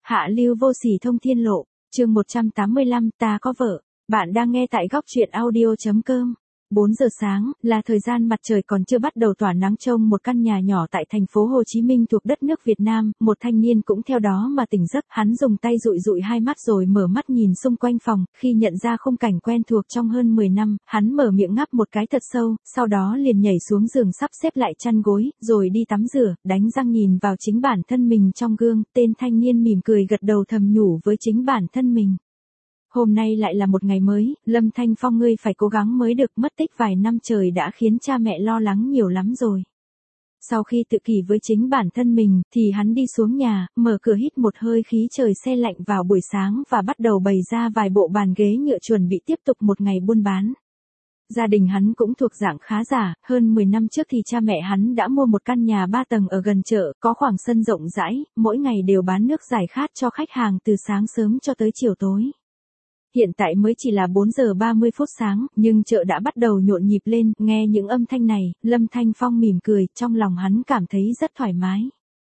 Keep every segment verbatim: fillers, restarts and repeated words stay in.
Hạ lưu vô sỉ thông thiên lộ, chương một trăm tám mươi lăm, ta có vợ. Bạn đang nghe tại góc truyện audio chấm com. bốn giờ sáng, là thời gian mặt trời còn chưa bắt đầu tỏa nắng trong một căn nhà nhỏ tại thành phố Hồ Chí Minh thuộc đất nước Việt Nam, một thanh niên cũng theo đó mà tỉnh giấc, hắn dùng tay dụi dụi hai mắt rồi mở mắt nhìn xung quanh phòng, khi nhận ra khung cảnh quen thuộc trong hơn mười năm, hắn mở miệng ngáp một cái thật sâu, sau đó liền nhảy xuống giường sắp xếp lại chăn gối, rồi đi tắm rửa, đánh răng nhìn vào chính bản thân mình trong gương, tên thanh niên mỉm cười gật đầu thầm nhủ với chính bản thân mình. Hôm nay lại là một ngày mới, Lâm Thanh Phong ngươi phải cố gắng mới được, mất tích vài năm trời đã khiến cha mẹ lo lắng nhiều lắm rồi. Sau khi tự kỷ với chính bản thân mình, thì hắn đi xuống nhà, mở cửa hít một hơi khí trời se lạnh vào buổi sáng và bắt đầu bày ra vài bộ bàn ghế nhựa chuẩn bị tiếp tục một ngày buôn bán. Gia đình hắn cũng thuộc dạng khá giả, hơn mười năm trước thì cha mẹ hắn đã mua một căn nhà ba tầng ở gần chợ, có khoảng sân rộng rãi, mỗi ngày đều bán nước giải khát cho khách hàng từ sáng sớm cho tới chiều tối. Hiện tại mới chỉ là bốn giờ ba mươi phút sáng, nhưng chợ đã bắt đầu nhộn nhịp lên, nghe những âm thanh này, Lâm Thanh Phong mỉm cười, trong lòng hắn cảm thấy rất thoải mái.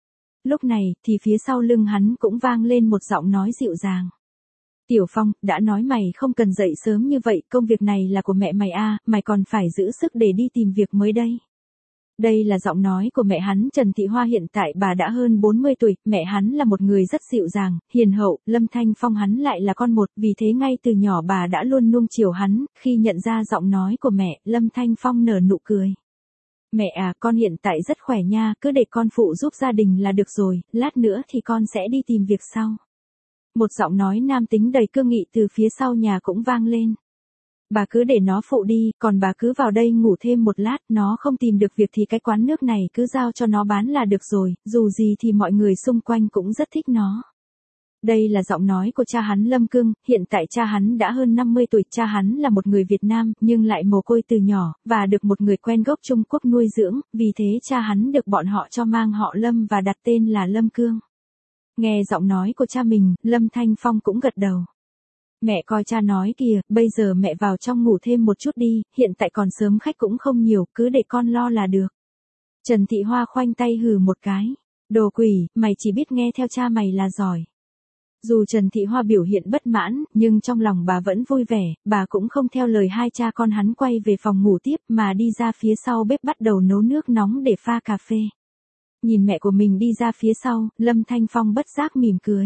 Lúc này, thì phía sau lưng hắn cũng vang lên một giọng nói dịu dàng. Tiểu Phong, đã nói mày không cần dậy sớm như vậy, công việc này là của mẹ mày a, mày còn phải giữ sức để đi tìm việc mới đây. Đây là giọng nói của mẹ hắn Trần Thị Hoa, hiện tại bà đã hơn bốn mươi tuổi, mẹ hắn là một người rất dịu dàng, hiền hậu, Lâm Thanh Phong hắn lại là con một, vì thế ngay từ nhỏ bà đã luôn nuông chiều hắn, khi nhận ra giọng nói của mẹ, Lâm Thanh Phong nở nụ cười. Mẹ à, con hiện tại rất khỏe nha, cứ để con phụ giúp gia đình là được rồi, lát nữa thì con sẽ đi tìm việc sau. Một giọng nói nam tính đầy cương nghị từ phía sau nhà cũng vang lên. Bà cứ để nó phụ đi, còn bà cứ vào đây ngủ thêm một lát, nó không tìm được việc thì cái quán nước này cứ giao cho nó bán là được rồi, dù gì thì mọi người xung quanh cũng rất thích nó. Đây là giọng nói của cha hắn Lâm Cương, hiện tại cha hắn đã hơn năm mươi tuổi, cha hắn là một người Việt Nam, nhưng lại mồ côi từ nhỏ, và được một người quen gốc Trung Quốc nuôi dưỡng, vì thế cha hắn được bọn họ cho mang họ Lâm và đặt tên là Lâm Cương. Nghe giọng nói của cha mình, Lâm Thanh Phong cũng gật đầu. Mẹ coi cha nói kìa, bây giờ mẹ vào trong ngủ thêm một chút đi, hiện tại còn sớm khách cũng không nhiều, cứ để con lo là được. Trần Thị Hoa khoanh tay hừ một cái. Đồ quỷ, mày chỉ biết nghe theo cha mày là giỏi. Dù Trần Thị Hoa biểu hiện bất mãn, nhưng trong lòng bà vẫn vui vẻ, bà cũng không theo lời hai cha con hắn quay về phòng ngủ tiếp mà đi ra phía sau bếp bắt đầu nấu nước nóng để pha cà phê. Nhìn mẹ của mình đi ra phía sau, Lâm Thanh Phong bất giác mỉm cười.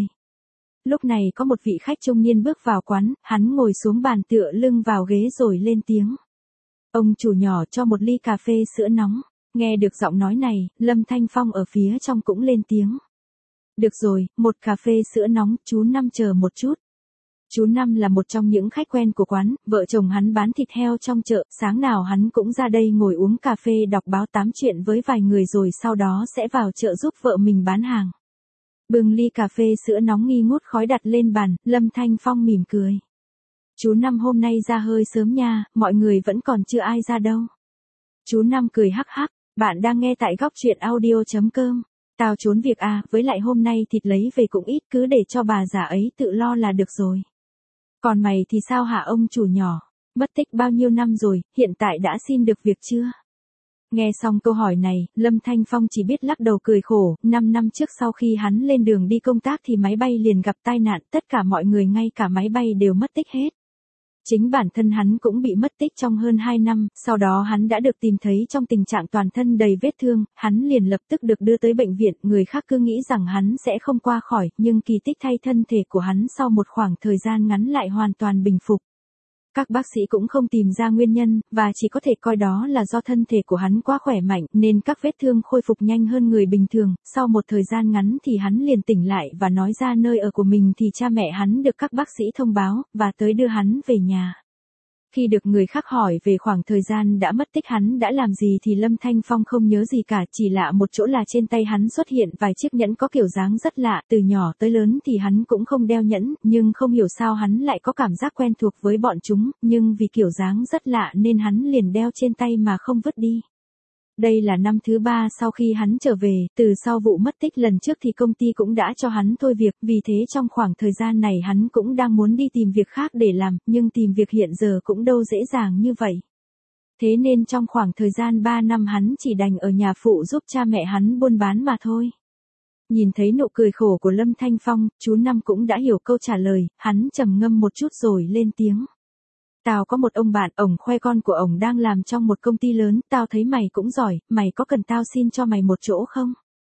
Lúc này có một vị khách trung niên bước vào quán, hắn ngồi xuống bàn tựa lưng vào ghế rồi lên tiếng. Ông chủ nhỏ cho một ly cà phê sữa nóng. Nghe được giọng nói này, Lâm Thanh Phong ở phía trong cũng lên tiếng. Được rồi, một cà phê sữa nóng, chú Năm chờ một chút. Chú Năm là một trong những khách quen của quán, vợ chồng hắn bán thịt heo trong chợ, sáng nào hắn cũng ra đây ngồi uống cà phê đọc báo tám chuyện với vài người rồi sau đó sẽ vào chợ giúp vợ mình bán hàng. Bưng ly cà phê sữa nóng nghi ngút khói đặt lên bàn, Lâm Thanh Phong mỉm cười. Chú Năm hôm nay ra hơi sớm nha, mọi người vẫn còn chưa ai ra đâu. Chú Năm cười hắc hắc, bạn đang nghe tại góc truyện audio chấm com. Tao trốn việc à, với lại hôm nay thịt lấy về cũng ít, cứ để cho bà già ấy tự lo là được rồi. Còn mày thì sao hả ông chủ nhỏ? Mất tích bao nhiêu năm rồi, hiện tại đã xin được việc chưa? Nghe xong câu hỏi này, Lâm Thanh Phong chỉ biết lắc đầu cười khổ, năm năm trước sau khi hắn lên đường đi công tác thì máy bay liền gặp tai nạn, tất cả mọi người ngay cả máy bay đều mất tích hết. Chính bản thân hắn cũng bị mất tích trong hơn hai năm, sau đó hắn đã được tìm thấy trong tình trạng toàn thân đầy vết thương, hắn liền lập tức được đưa tới bệnh viện, người khác cứ nghĩ rằng hắn sẽ không qua khỏi, nhưng kỳ tích thay thân thể của hắn sau một khoảng thời gian ngắn lại hoàn toàn bình phục. Các bác sĩ cũng không tìm ra nguyên nhân, và chỉ có thể coi đó là do thân thể của hắn quá khỏe mạnh, nên các vết thương khôi phục nhanh hơn người bình thường, sau một thời gian ngắn thì hắn liền tỉnh lại và nói ra nơi ở của mình thì cha mẹ hắn được các bác sĩ thông báo, và tới đưa hắn về nhà. Khi được người khác hỏi về khoảng thời gian đã mất tích hắn đã làm gì thì Lâm Thanh Phong không nhớ gì cả, chỉ lạ một chỗ là trên tay hắn xuất hiện vài chiếc nhẫn có kiểu dáng rất lạ, từ nhỏ tới lớn thì hắn cũng không đeo nhẫn, nhưng không hiểu sao hắn lại có cảm giác quen thuộc với bọn chúng, nhưng vì kiểu dáng rất lạ nên hắn liền đeo trên tay mà không vứt đi. Đây là năm thứ ba sau khi hắn trở về, từ sau vụ mất tích lần trước thì công ty cũng đã cho hắn thôi việc, vì thế trong khoảng thời gian này hắn cũng đang muốn đi tìm việc khác để làm, nhưng tìm việc hiện giờ cũng đâu dễ dàng như vậy. Thế nên trong khoảng thời gian ba năm hắn chỉ đành ở nhà phụ giúp cha mẹ hắn buôn bán mà thôi. Nhìn thấy nụ cười khổ của Lâm Thanh Phong, chú Năm cũng đã hiểu câu trả lời, hắn trầm ngâm một chút rồi lên tiếng. Tao có một ông bạn, ổng khoe con của ổng đang làm trong một công ty lớn, tao thấy mày cũng giỏi, mày có cần tao xin cho mày một chỗ không?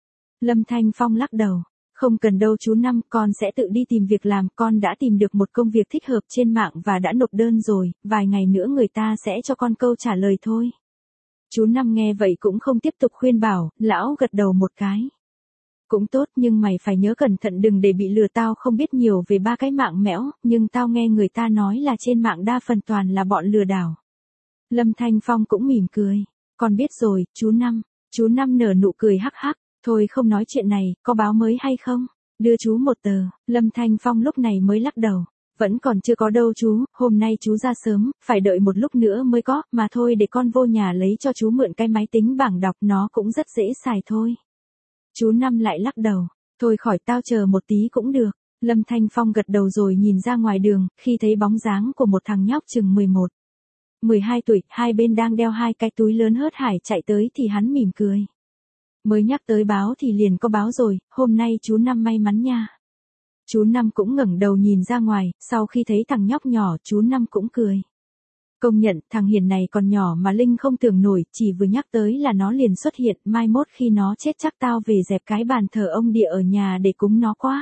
Lâm Thanh Phong lắc đầu. Không cần đâu chú Năm, con sẽ tự đi tìm việc làm, con đã tìm được một công việc thích hợp trên mạng và đã nộp đơn rồi, vài ngày nữa người ta sẽ cho con câu trả lời thôi. Chú Năm nghe vậy cũng không tiếp tục khuyên bảo, lão gật đầu một cái. Cũng tốt nhưng mày phải nhớ cẩn thận đừng để bị lừa, tao không biết nhiều về ba cái mạng mẽo, nhưng tao nghe người ta nói là trên mạng đa phần toàn là bọn lừa đảo. Lâm Thanh Phong cũng mỉm cười. Con biết rồi, chú Năm. Chú Năm nở nụ cười hắc hắc. Thôi không nói chuyện này, có báo mới hay không? Đưa chú một tờ. Lâm Thanh Phong lúc này mới lắc đầu. Vẫn còn chưa có đâu chú, hôm nay chú ra sớm, phải đợi một lúc nữa mới có, mà thôi để con vô nhà lấy cho chú mượn cái máy tính bảng đọc, nó cũng rất dễ xài thôi. Chú Năm lại lắc đầu. Thôi khỏi, tao chờ một tí cũng được. Lâm Thanh Phong gật đầu rồi nhìn ra ngoài đường, khi thấy bóng dáng của một thằng nhóc chừng mười một, mười hai tuổi, hai bên đang đeo hai cái túi lớn hớt hải chạy tới thì hắn mỉm cười. Mới nhắc tới báo thì liền có báo rồi, hôm nay chú Năm may mắn nha. Chú Năm cũng ngẩng đầu nhìn ra ngoài, sau khi thấy thằng nhóc nhỏ, chú Năm cũng cười. Công nhận, thằng Hiền này còn nhỏ mà Linh không tưởng nổi, chỉ vừa nhắc tới là nó liền xuất hiện, mai mốt khi nó chết chắc tao về dẹp cái bàn thờ ông địa ở nhà để cúng nó quá.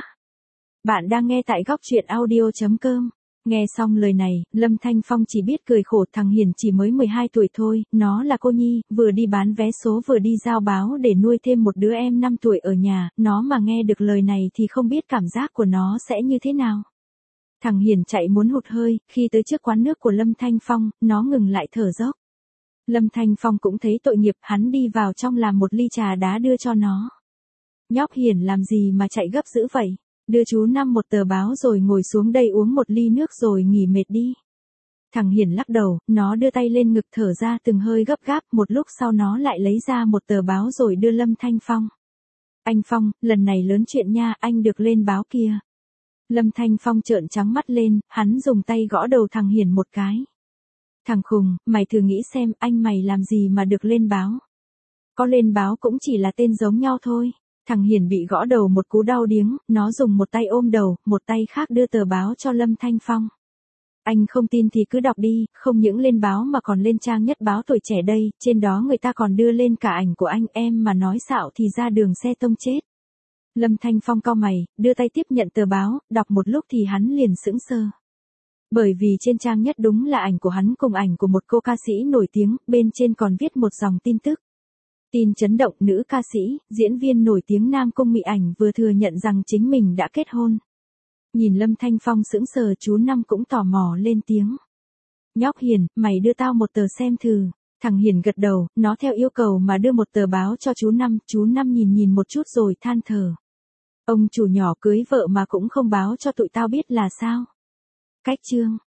Bạn đang nghe tại góc truyện audio chấm com. Nghe xong lời này, Lâm Thanh Phong chỉ biết cười khổ, thằng Hiền chỉ mới mười hai tuổi thôi, nó là cô nhi, vừa đi bán vé số vừa đi giao báo để nuôi thêm một đứa em năm tuổi ở nhà, nó mà nghe được lời này thì không biết cảm giác của nó sẽ như thế nào. Thằng Hiền chạy muốn hụt hơi, khi tới trước quán nước của Lâm Thanh Phong, nó ngừng lại thở dốc. Lâm Thanh Phong cũng thấy tội nghiệp, hắn đi vào trong làm một ly trà đá đưa cho nó. Nhóc Hiền làm gì mà chạy gấp dữ vậy? Đưa chú Năm một tờ báo rồi ngồi xuống đây uống một ly nước rồi nghỉ mệt đi. Thằng Hiền lắc đầu, nó đưa tay lên ngực thở ra từng hơi gấp gáp, một lúc sau nó lại lấy ra một tờ báo rồi đưa Lâm Thanh Phong. Anh Phong, lần này lớn chuyện nha, anh được lên báo kia. Lâm Thanh Phong trợn trắng mắt lên, hắn dùng tay gõ đầu thằng Hiền một cái. Thằng khùng, mày thử nghĩ xem, anh mày làm gì mà được lên báo. Có lên báo cũng chỉ là tên giống nhau thôi. Thằng Hiền bị gõ đầu một cú đau điếng, nó dùng một tay ôm đầu, một tay khác đưa tờ báo cho Lâm Thanh Phong. Anh không tin thì cứ đọc đi, không những lên báo mà còn lên trang nhất báo Tuổi Trẻ đây, trên đó người ta còn đưa lên cả ảnh của anh, em mà nói xạo thì ra đường xe tông chết. Lâm Thanh Phong cau mày, đưa tay tiếp nhận tờ báo, đọc một lúc thì hắn liền sững sờ. Bởi vì trên trang nhất đúng là ảnh của hắn cùng ảnh của một cô ca sĩ nổi tiếng, bên trên còn viết một dòng tin tức. Tin chấn động, nữ ca sĩ, diễn viên nổi tiếng Nam Cung Mị Ảnh vừa thừa nhận rằng chính mình đã kết hôn. Nhìn Lâm Thanh Phong sững sờ, chú Năm cũng tò mò lên tiếng. Nhóc Hiền, mày đưa tao một tờ xem thử. Thằng Hiền gật đầu, nó theo yêu cầu mà đưa một tờ báo cho chú Năm, chú Năm nhìn nhìn một chút rồi than thở. Ông chủ nhỏ cưới vợ mà cũng không báo cho tụi tao biết là sao. Cách chương.